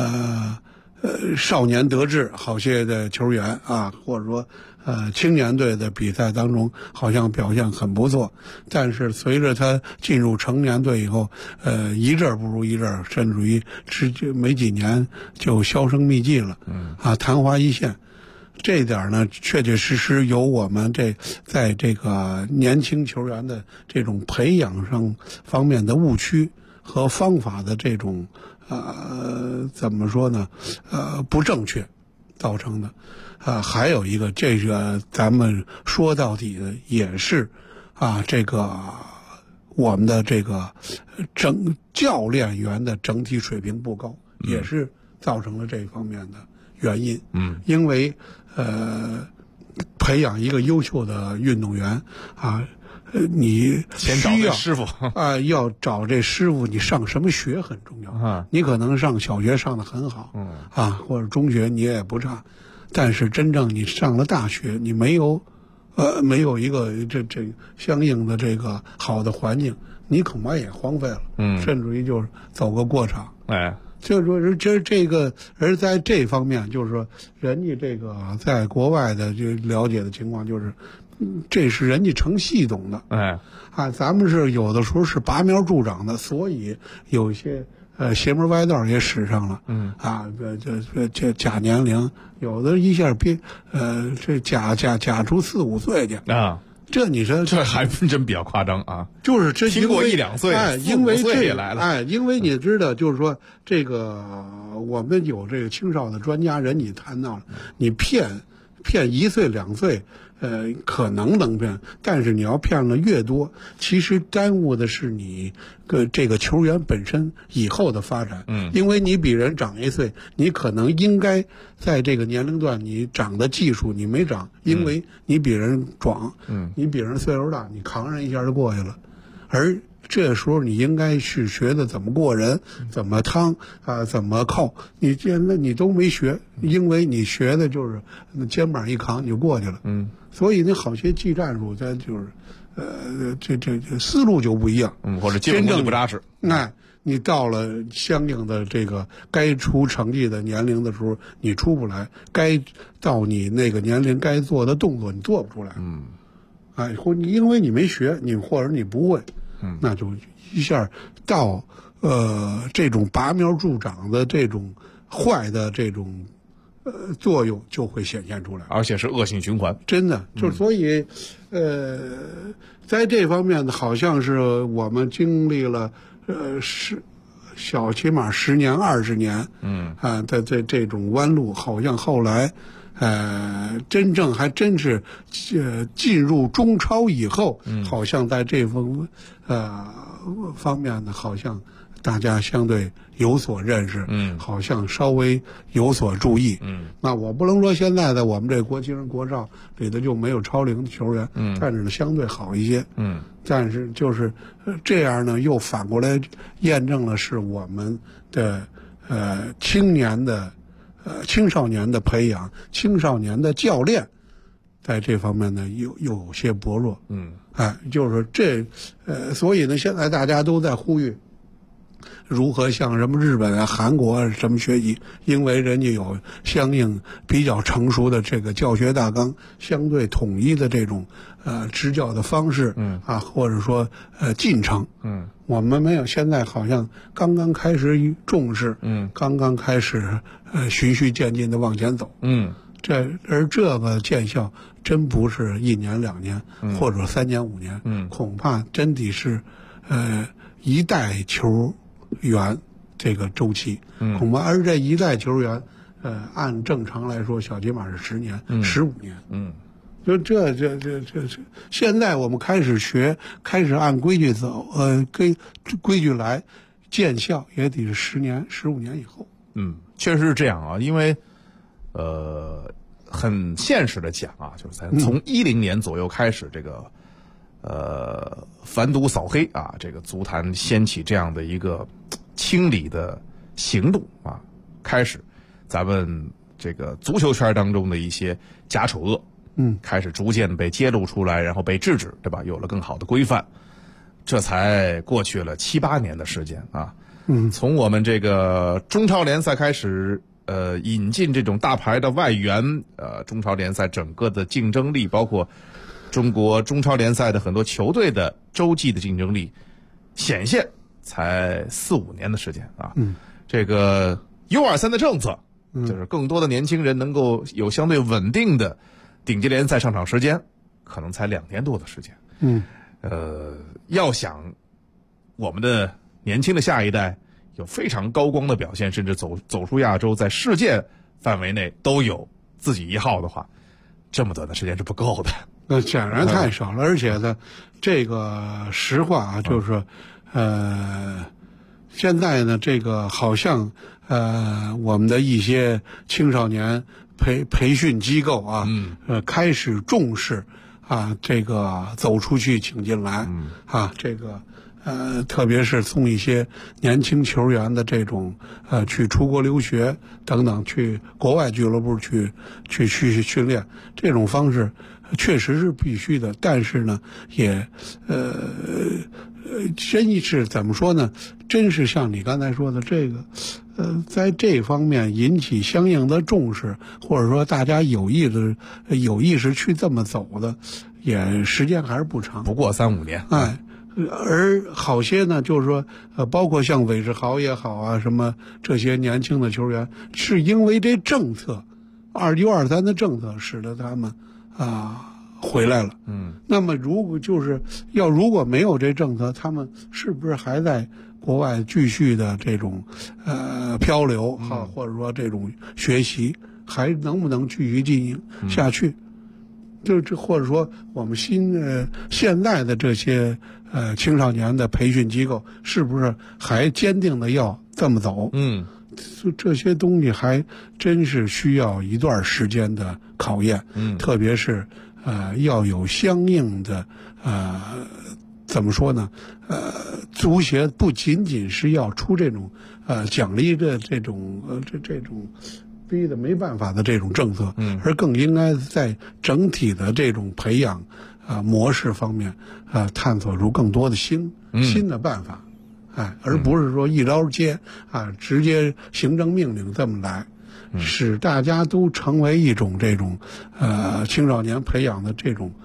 少年得志好些的球员或者说青年队的比赛当中好像表现很不错，但是随着他进入成年队以后，一阵不如一阵，甚至于没几年就销声匿迹了，昙花一现。 这一点呢，确确实实有我们在这个年轻球员的这种培养上方面的误区和方法的这种怎么说呢？不正确造成的。还有一个，这个咱们说到底的也是这个我们的这个教练员的整体水平不高，也是造成了这方面的原因。因为培养一个优秀的运动员你先找这师傅要找这师傅，你上什么学很重要。你可能上小学上得很好，或者中学你也不差，但是真正你上了大学，你没有一个这相应的这个好的环境，你恐怕也荒废了，甚至于就是走个过场。就是说，这个，而在这方面，就是说，人家这个在国外的就了解的情况，就是这是人家成系统的。咱们是有的时候是拔苗助长的，所以有一些邪门歪道也使上了。这假年龄，有的一下这假出4、5岁去这你说这还真比较夸张啊！ 就是这听过1、2岁， 因为这也来了。 因为你知道，就是说这个我们有这个青少的专家人，你谈到了，你骗1岁2岁，可能骗，但是你要骗了越多，其实耽误的是你这个球员本身以后的发展。因为你比人长1岁，你可能应该在这个年龄段你长的技术你没长，因为你比人壮，你比人岁数大，你扛人一下就过去了。而这时候你应该去学的怎么过人，怎么趟怎么靠，你都没学，因为你学的就是肩膀一扛你就过去了。所以那好些技战术咱就是这思路就不一样， 或者基本功就不扎实。 你到了相应的这个该出成绩的年龄的时候，你出不来；该到你那个年龄该做的动作，你做不出来。或因为你没学，你或者你不会，那就一下到这种拔苗助长的这种坏的这种作用就会显现出来， 而且是恶性循环。 真的，就是所以在这方面呢，好像是我们经历了起码10年20年，在这种弯路，好像后来真正还真是进入中超以后，好像在这方面呢，好像大家相对有所认识，好像稍微有所注意。那我不能说现在的我们这国青国少里头就没有超龄的球员，但是呢相对好一些。但是就是这样呢，又反过来验证了是我们的青少年的培养，青少年的教练在这方面呢有些薄弱。就是所以呢，现在大家都在呼吁如何向什么日本啊、韩国啊什么学习，因为人家有相应比较成熟的这个教学大纲，相对统一的这种执教的方式，或者说进程。我们没有，现在好像刚刚开始重视，刚刚开始循序渐进的往前走。而这个见效真不是1年2年，或者3年5年，恐怕真的是一代球员这个周期，恐怕而这一代球员，按正常来说，小起码是10年、15年。就这，现在我们开始学，开始按规矩走，规矩来，见效也得是10年、15年以后。 确实是这样啊，因为很现实的讲啊，就是咱从10年左右开始，这个反毒扫黑啊，这个足坛掀起这样的一个清理的行动啊，开始咱们这个足球圈当中的一些假丑恶，开始逐渐被揭露出来，然后被制止，对吧？有了更好的规范，这才过去了7、8年的时间啊。从我们这个中超联赛开始，引进这种大牌的外援，中超联赛整个的竞争力，包括中国中超联赛的很多球队的洲际的竞争力显现，才4、5年的时间啊。这个 U23的政策就是更多的年轻人能够有相对稳定的顶级联赛上场时间，可能才2年多的时间。要想我们的年轻的下一代有非常高光的表现，甚至走出亚洲，在世界范围内都有自己一号的话，这么短的时间是不够的。 那显然太少了，而且呢，这个实话啊，就是现在呢，这个好像我们的一些青少年培训机构啊，开始重视啊这个走出去请进来，啊这个特别是送一些年轻球员的这种去出国留学等等，去国外俱乐部去训练，这种方式确实是必须的，但是呢，也真是怎么说呢？真是像你刚才说的这个，在这方面引起相应的重视，或者说大家有意识去这么走的，也时间还是不长， 不过3-5年。 而好些呢，就是说，包括像韦世豪也好啊，什么这些年轻的球员，是因为这政策，U23的政策，使得他们回来了。那么如果没有这政策，他们是不是还在国外继续的这种漂流或者说这种学习，还能不能继续进行下去？或者说我们现在的这些青少年的培训机构是不是还坚定的要这么走？这些东西还真是需要一段时间的考验。特别是要有相应的怎么说呢？足协不仅仅是要出这种奖励的这种逼的没办法的这种政策，而更应该在整体的这种培养模式方面探索出更多的新的办法，而不是说一招接直接行政命令这么来，使大家都成为一种这种青少年培养的这种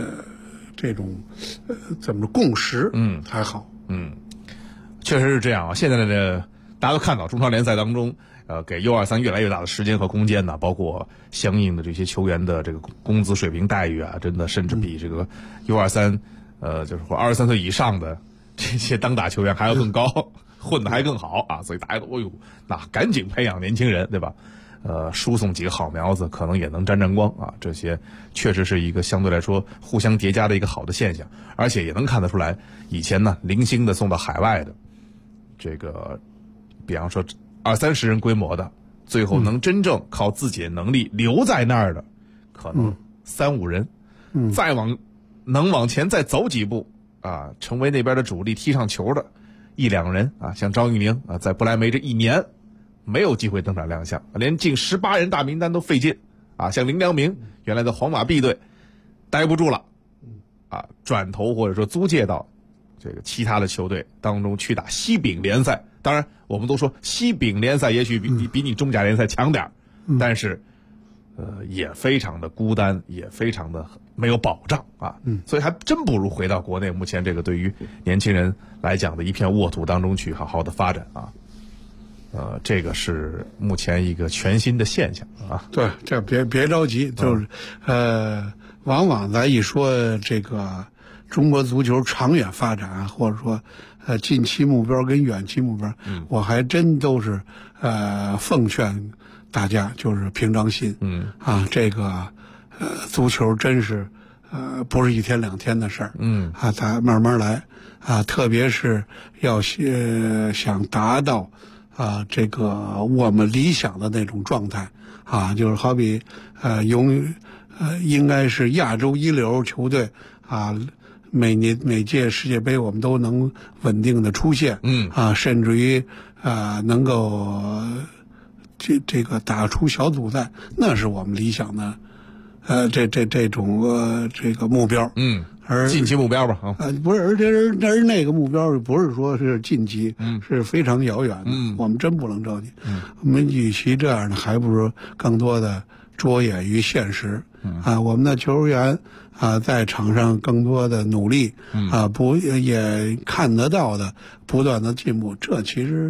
怎么共识才好。 确实是这样啊。现在的大家都看到中超联赛当中给 U23 越来越大的时间和空间呢，包括相应的这些球员的这个工资水平待遇啊，真的甚至比这个 U23 就是说23岁以上的这些当打球员还要更高，混得还更好啊。所以大家都那赶紧培养年轻人，对吧？输送几个好苗子，可能也能沾光啊。这些确实是一个相对来说互相叠加的一个好的现象，而且也能看得出来，以前呢零星的送到海外的这个，比方说20-30人规模的，最后能真正靠自己的能力留在那儿的，可能3-5人，能往前再走几步啊，成为那边的主力踢上球的1-2人啊，像张玉宁啊，在不来梅这1年没有机会登场亮相，连进18人大名单都费劲啊。像林良铭原来的皇马 B 队待不住了啊，转头或者说租借到这个其他的球队当中去打西丙联赛。当然我们都说西丙联赛也许比你中甲联赛强点，但是也非常的孤单，也非常的没有保障啊。所以还真不如回到国内目前这个对于年轻人来讲的一片沃土当中去好好的发展啊。这个是目前一个全新的现象啊。 对，这别着急，就是往往咱一说这个中国足球长远发展，或者说近期目标跟远期目标，我还真都是奉劝大家就是平常心，这个足球真是不是1天2天的事儿，咱慢慢来啊，特别是要想达到这个我们理想的那种状态啊，就是好比应该是亚洲一流球队啊，每届世界杯我们都能稳定的出现，甚至于能够这个打出小组赛，那是我们理想的这种这个目标，而近期目标吧， 不是，而那个目标不是说是近期，是非常遥远的，我们真不能着急，我们与其这样呢，还不如更多的着眼于现实，我们的球员在场上更多的努力，也看得到的不断的进步，这其实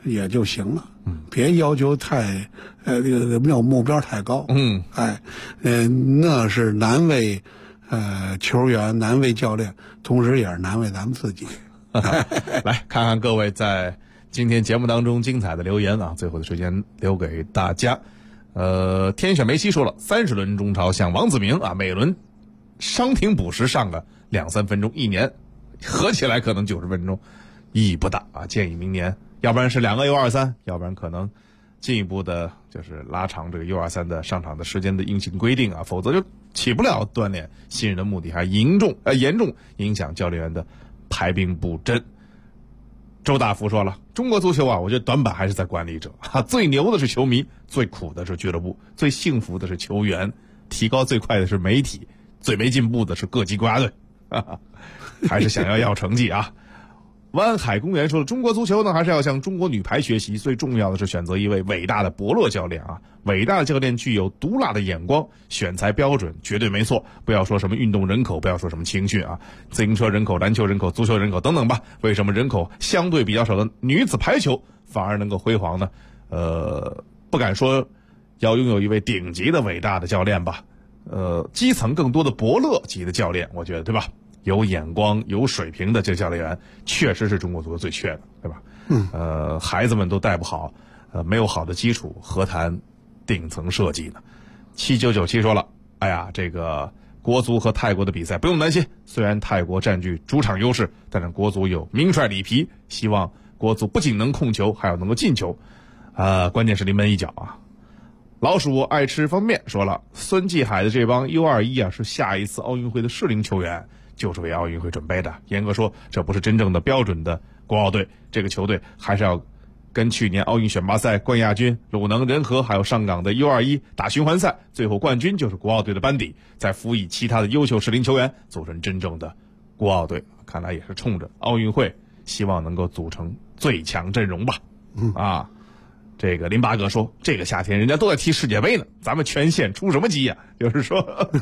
也就行了，别要求太这个目标太高，那是难为球员，难为教练，同时也是难为咱们自己。 来看看各位在今天节目当中精彩的留言啊，最后的时间留给大家。天选梅西说了，30轮中超像王子明啊，每轮伤停补时上个2-3分钟，一年合起来可能90分钟，意义不大啊。建议明年要不然是2个 U23， 要不然可能进一步的就是拉长这个 U23 的上场的时间的硬性规定啊，否则就起不了锻炼新人的目的，还严重影响教练员的排兵布阵。周大福说了，中国足球啊，我觉得短板还是在管理者啊，最牛的是球迷，最苦的是俱乐部，最幸福的是球员，提高最快的是媒体，最没进步的是各级国家队，还是想要成绩啊。湾海公园说了，中国足球呢还是要向中国女排学习，最重要的是选择一位伟大的伯乐教练啊！伟大的教练具有毒辣的眼光，选材标准绝对没错。不要说什么运动人口，不要说什么青训啊，自行车人口、篮球人口、足球人口等等吧。为什么人口相对比较少的女子排球反而能够辉煌呢？不敢说要拥有一位顶级的伟大的教练吧，基层更多的伯乐级的教练，我觉得对吧？有眼光、有水平的这教练员，确实是中国足球最缺的，对吧？孩子们都带不好，没有好的基础，何谈顶层设计呢？7997说了，哎呀，这个国足和泰国的比赛不用担心，虽然泰国占据主场优势，但是国足有名帅里皮，希望国足不仅能控球，还要能够进球，关键是临门一脚啊。老鼠爱吃方便说了，孙继海的这帮 U21 啊，是下一次奥运会的适龄球员，就是为奥运会准备的。严格说，这不是真正的标准的国奥队，这个球队还是要跟去年奥运选拔赛冠亚军鲁能、仁和还有上港的 U21 打循环赛，最后冠军就是国奥队的班底，再辅以其他的优秀适龄球员，组成真正的国奥队。看来也是冲着奥运会，希望能够组成最强阵容吧。这个林八哥说，这个夏天人家都在踢世界杯呢，咱们全县出什么鸡呀？就是说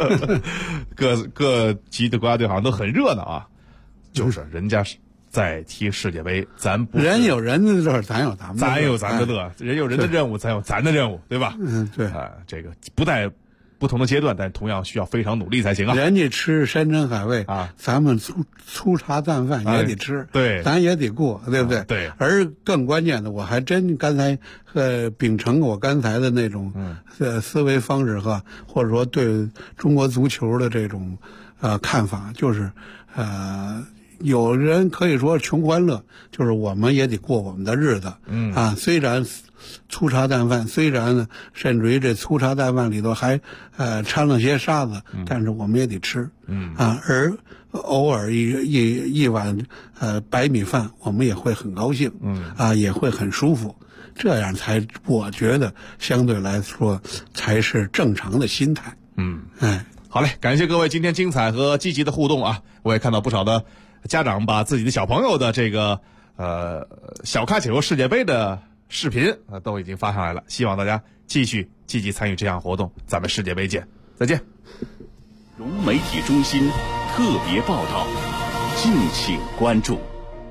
各级的国家队好像都很热闹啊，就是人家在踢世界杯，咱不人有人的乐，咱有咱们的乐， 咱有咱的乐，人有人的任务，咱有咱的任务，对吧？ 对这个不在不同的阶段，但同样需要非常努力才行啊。 人家吃山珍海味啊，咱们粗茶淡饭也得吃， 对， 咱也得过，对不对？ 对。 而更关键的，我还真刚才秉承我刚才的那种思维方式或者说对中国足球的这种看法，就是有人可以说穷欢乐，就是我们也得过我们的日子，虽然粗茶淡饭，虽然呢甚至于这粗茶淡饭里头还掺了些沙子，但是我们也得吃，而偶尔一碗白米饭，我们也会很高兴，也会很舒服，这样才我觉得相对来说才是正常的心态。 好嘞，感谢各位今天精彩和积极的互动啊！我也看到不少的家长把自己的小朋友的这个小咖解说世界杯的视频都已经发上来了，希望大家继续积极参与这项活动，咱们世界杯见，再见。 融媒体中心特别报道，敬请关注。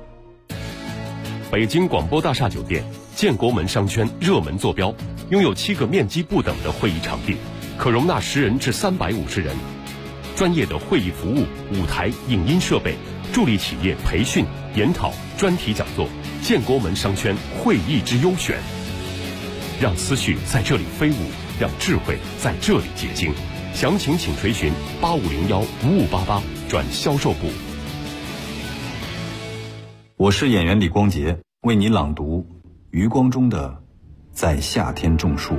北京广播大厦酒店建国门商圈热门坐标，拥有7个面积不等的会议场地，可容纳10人至350人，专业的会议服务、舞台、影音设备，助力企业培训、研讨、专题讲座。建国门商圈会议之优选，让思绪在这里飞舞，让智慧在这里结晶。详情请垂询8501-5588转销售部。 我是演员李光洁，为你朗读余光中的《在夏天种树》。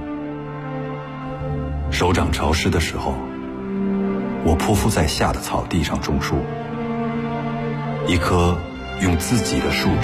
手掌潮湿的时候，我匍匐在夏的草地上种树，一棵用自己的树枝